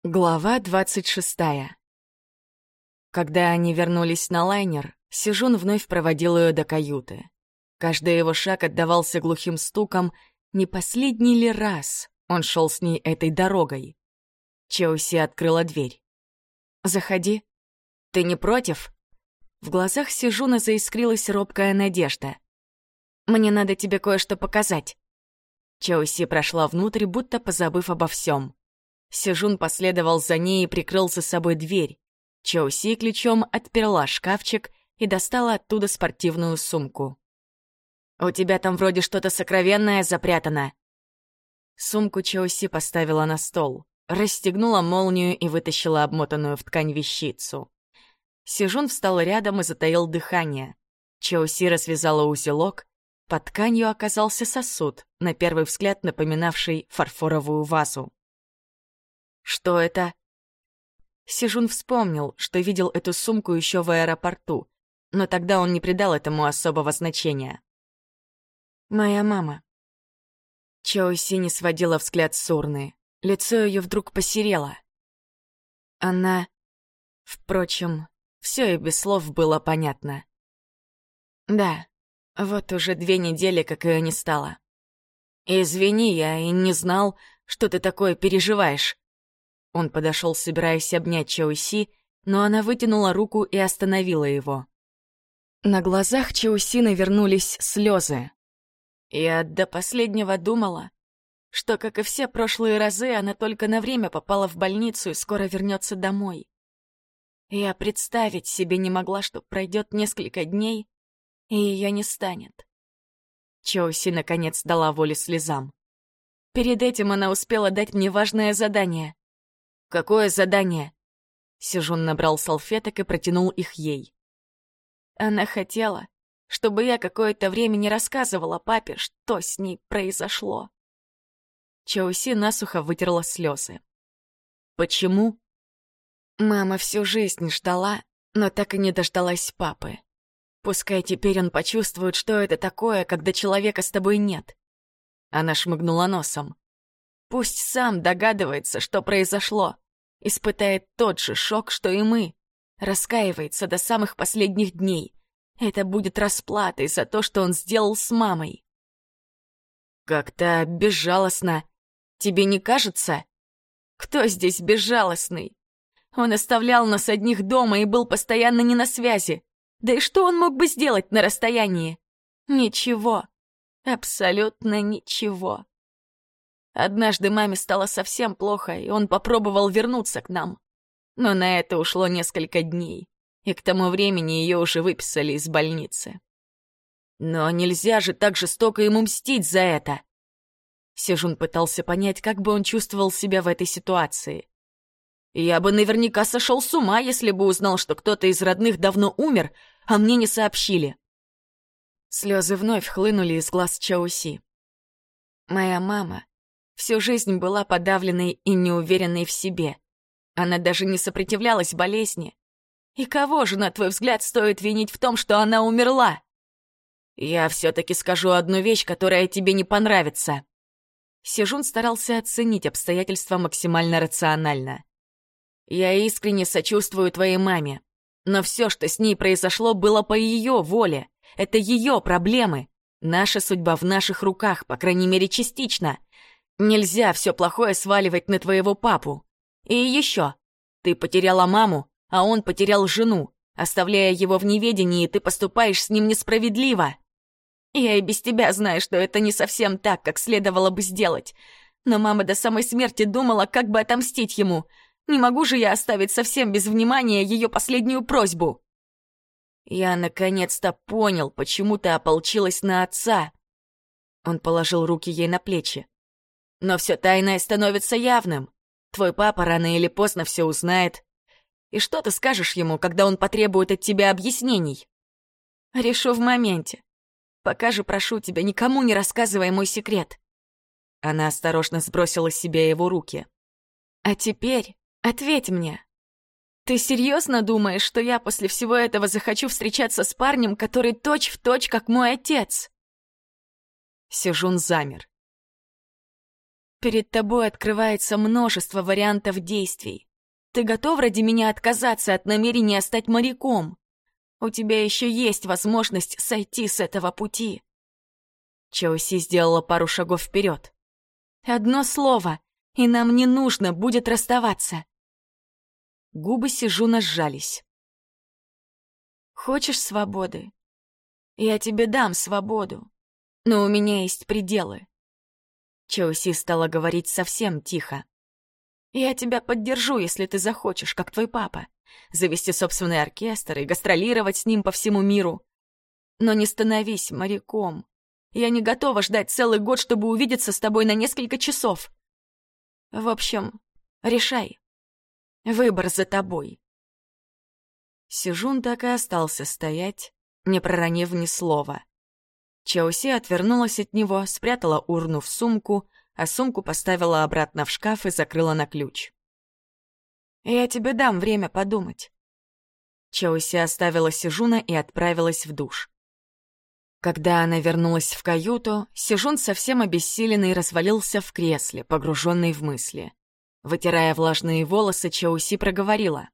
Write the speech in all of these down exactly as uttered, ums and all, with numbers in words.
Глава двадцать шестая. Когда они вернулись на лайнер, Сижун вновь проводил ее до каюты. Каждый его шаг отдавался глухим стуком, не последний ли раз он шел с ней этой дорогой. Чоуси открыла дверь. «Заходи. Ты не против?» В глазах Сижуна заискрилась робкая надежда. «Мне надо тебе кое-что показать». Чоуси прошла внутрь, будто позабыв обо всем. Сижун последовал за ней и прикрыл за собой дверь. Чоуси ключом отперла шкафчик и достала оттуда спортивную сумку. «У тебя там вроде что-то сокровенное запрятано». Сумку Чоуси поставила на стол, расстегнула молнию и вытащила обмотанную в ткань вещицу. Сижун встал рядом и затаил дыхание. Чоуси развязала узелок. Под тканью оказался сосуд, на первый взгляд напоминавший фарфоровую вазу. «Что это?» Сижун вспомнил, что видел эту сумку еще в аэропорту, но тогда он не придал этому особого значения. «Моя мама». Чоуси не сводила взгляд с урны. Лицо ее вдруг посерело. Она... Впрочем, все и без слов было понятно. «Да, вот уже две недели, как ее не стало. Извини, я и не знал, что ты такое переживаешь». Он подошел, собираясь обнять Чоуси, но она вытянула руку и остановила его. На глазах Чоуси навернулись слезы. Я до последнего думала, что, как и все прошлые разы, она только на время попала в больницу и скоро вернется домой. Я представить себе не могла, что пройдет несколько дней, и ее не станет. Чоуси наконец дала волю слезам. Перед этим она успела дать мне важное задание. «Какое задание?» Сижун набрал салфеток и протянул их ей. Она хотела, чтобы я какое-то время не рассказывала папе, что с ней произошло. Чоуси насухо вытерла слезы. «Почему?» Мама всю жизнь ждала, но так и не дождалась папы. Пускай теперь он почувствует, что это такое, когда человека с тобой нет. Она шмыгнула носом. Пусть сам догадывается, что произошло. Испытает тот же шок, что и мы. Раскаивается до самых последних дней. Это будет расплатой за то, что он сделал с мамой. Как-то безжалостно. Тебе не кажется? Кто здесь безжалостный? Он оставлял нас одних дома и был постоянно не на связи. Да и что он мог бы сделать на расстоянии? Ничего. Абсолютно ничего. Однажды маме стало совсем плохо, и он попробовал вернуться к нам. Но на это ушло несколько дней, и к тому времени ее уже выписали из больницы. Но нельзя же так жестоко ему мстить за это. Сижун пытался понять, как бы он чувствовал себя в этой ситуации. Я бы наверняка сошел с ума, если бы узнал, что кто-то из родных давно умер, а мне не сообщили. Слезы вновь хлынули из глаз Чоуси. Моя мама всю жизнь была подавленной и неуверенной в себе. Она даже не сопротивлялась болезни. И кого же, на твой взгляд, стоит винить в том, что она умерла? Я все-таки скажу одну вещь, которая тебе не понравится. Сижун старался оценить обстоятельства максимально рационально. Я искренне сочувствую твоей маме, но все, что с ней произошло, было по ее воле. Это ее проблемы. Наша судьба в наших руках, по крайней мере, частично. Нельзя все плохое сваливать на твоего папу. И еще, ты потеряла маму, а он потерял жену. Оставляя его в неведении, ты поступаешь с ним несправедливо. Я и без тебя знаю, что это не совсем так, как следовало бы сделать. Но мама до самой смерти думала, как бы отомстить ему. Не могу же я оставить совсем без внимания ее последнюю просьбу. Я наконец-то понял, почему ты ополчилась на отца. Он положил руки ей на плечи. Но все тайное становится явным. Твой папа рано или поздно все узнает. И что ты скажешь ему, когда он потребует от тебя объяснений? Решу в моменте. Пока же прошу тебя, никому не рассказывай мой секрет. Она осторожно сбросила с себя его руки. А теперь ответь мне. Ты серьезно думаешь, что я после всего этого захочу встречаться с парнем, который точь-в-точь, как мой отец? Сижун замер. Перед тобой открывается множество вариантов действий. Ты готов ради меня отказаться от намерения стать моряком? У тебя еще есть возможность сойти с этого пути. Чоуси сделала пару шагов вперед. Одно слово, и нам не нужно будет расставаться. Губы Сижуна сжались. Хочешь свободы? Я тебе дам свободу, но у меня есть пределы. Чоуси стала говорить совсем тихо. Я тебя поддержу, если ты захочешь, как твой папа, завести собственный оркестр и гастролировать с ним по всему миру. Но не становись моряком. Я не готова ждать целый год, чтобы увидеться с тобой на несколько часов. В общем, решай. Выбор за тобой. Сижун так и остался стоять, не проронив ни слова. Чоуси отвернулась от него, спрятала урну в сумку, а сумку поставила обратно в шкаф и закрыла на ключ. «Я тебе дам время подумать». Чоуси оставила Сижуна и отправилась в душ. Когда она вернулась в каюту, Сижун совсем обессиленный развалился в кресле, погруженный в мысли. Вытирая влажные волосы, Чоуси проговорила.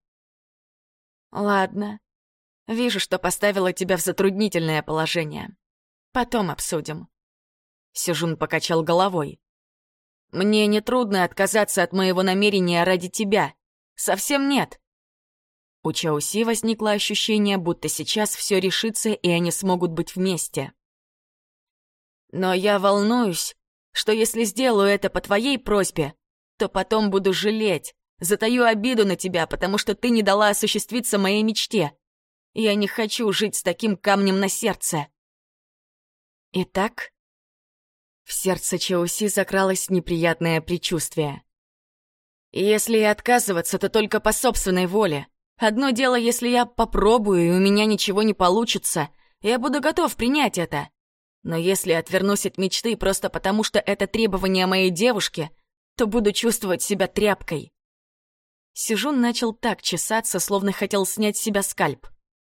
«Ладно, вижу, что поставила тебя в затруднительное положение. Потом обсудим». Сижун покачал головой. «Мне нетрудно отказаться от моего намерения ради тебя. Совсем нет». У Чоуси возникло ощущение, будто сейчас все решится, и они смогут быть вместе. «Но я волнуюсь, что если сделаю это по твоей просьбе, то потом буду жалеть, затаю обиду на тебя, потому что ты не дала осуществиться моей мечте. Я не хочу жить с таким камнем на сердце». Итак, в сердце Чоуси закралось неприятное предчувствие. «Если и отказываться, то только по собственной воле. Одно дело, если я попробую, и у меня ничего не получится, я буду готов принять это. Но если отвернусь от мечты просто потому, что это требование моей девушки, то буду чувствовать себя тряпкой». Сижун начал так чесаться, словно хотел снять с себя скальп.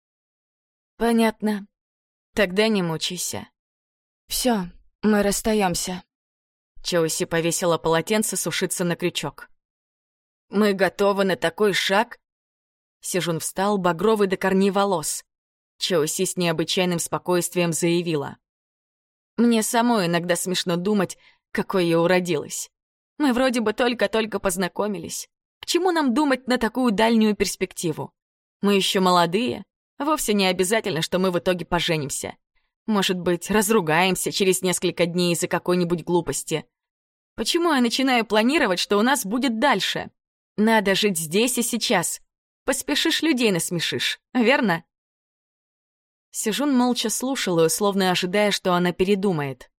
«Понятно. Тогда не мучайся. Все, мы расстаемся». Чоуси повесила полотенце сушиться на крючок. «Мы готовы на такой шаг?» Сижун встал, багровый до корней волос. Чоуси с необычайным спокойствием заявила. «Мне самой иногда смешно думать, какой я уродилась. Мы вроде бы только-только познакомились. К чему нам думать на такую дальнюю перспективу? Мы еще молодые, вовсе не обязательно, что мы в итоге поженимся. Может быть, разругаемся через несколько дней из-за какой-нибудь глупости. Почему я начинаю планировать, что у нас будет дальше? Надо жить здесь и сейчас. Поспешишь, людей насмешишь, верно?» Сижун молча слушал ее, словно ожидая, что она передумает.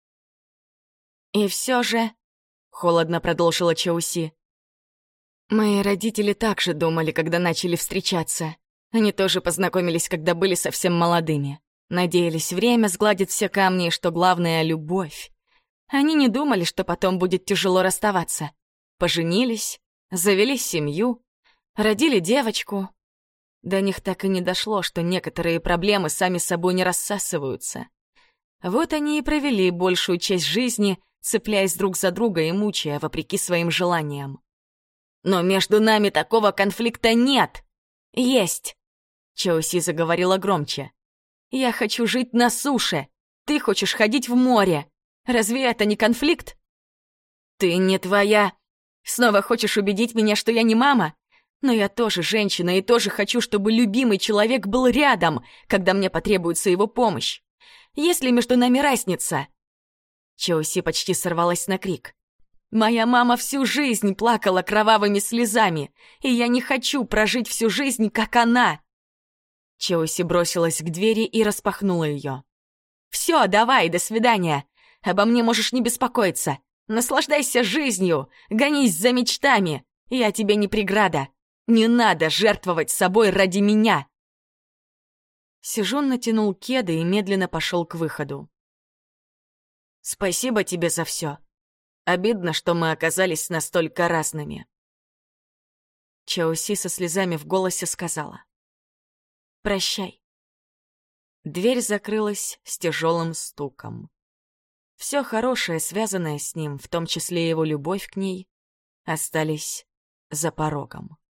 «И все же...» — холодно продолжила Чоуси. «Мои родители также думали, когда начали встречаться. Они тоже познакомились, когда были совсем молодыми. Надеялись, время сгладит все камни, и что главное — любовь. Они не думали, что потом будет тяжело расставаться. Поженились, завели семью, родили девочку. До них так и не дошло, что некоторые проблемы сами собой не рассасываются. Вот они и провели большую часть жизни, цепляясь друг за друга и мучая, вопреки своим желаниям. «Но между нами такого конфликта нет!» «Есть!» — Чоуси заговорила громче. «Я хочу жить на суше. Ты хочешь ходить в море. Разве это не конфликт?» «Ты не твоя. Снова хочешь убедить меня, что я не мама? Но я тоже женщина и тоже хочу, чтобы любимый человек был рядом, когда мне потребуется его помощь. Есть ли между нами разница?» Чоуси почти сорвалась на крик. «Моя мама всю жизнь плакала кровавыми слезами, и я не хочу прожить всю жизнь, как она!» Чоуси бросилась к двери и распахнула ее. «Все, давай, до свидания. Обо мне можешь не беспокоиться. Наслаждайся жизнью, гонись за мечтами. Я тебе не преграда. Не надо жертвовать собой ради меня!» Сижун натянул кеды и медленно пошел к выходу. «Спасибо тебе за все. Обидно, что мы оказались настолько разными». Чоуси со слезами в голосе сказала. «Прощай». Дверь закрылась с тяжелым стуком. Все хорошее, связанное с ним, в том числе его любовь к ней, остались за порогом.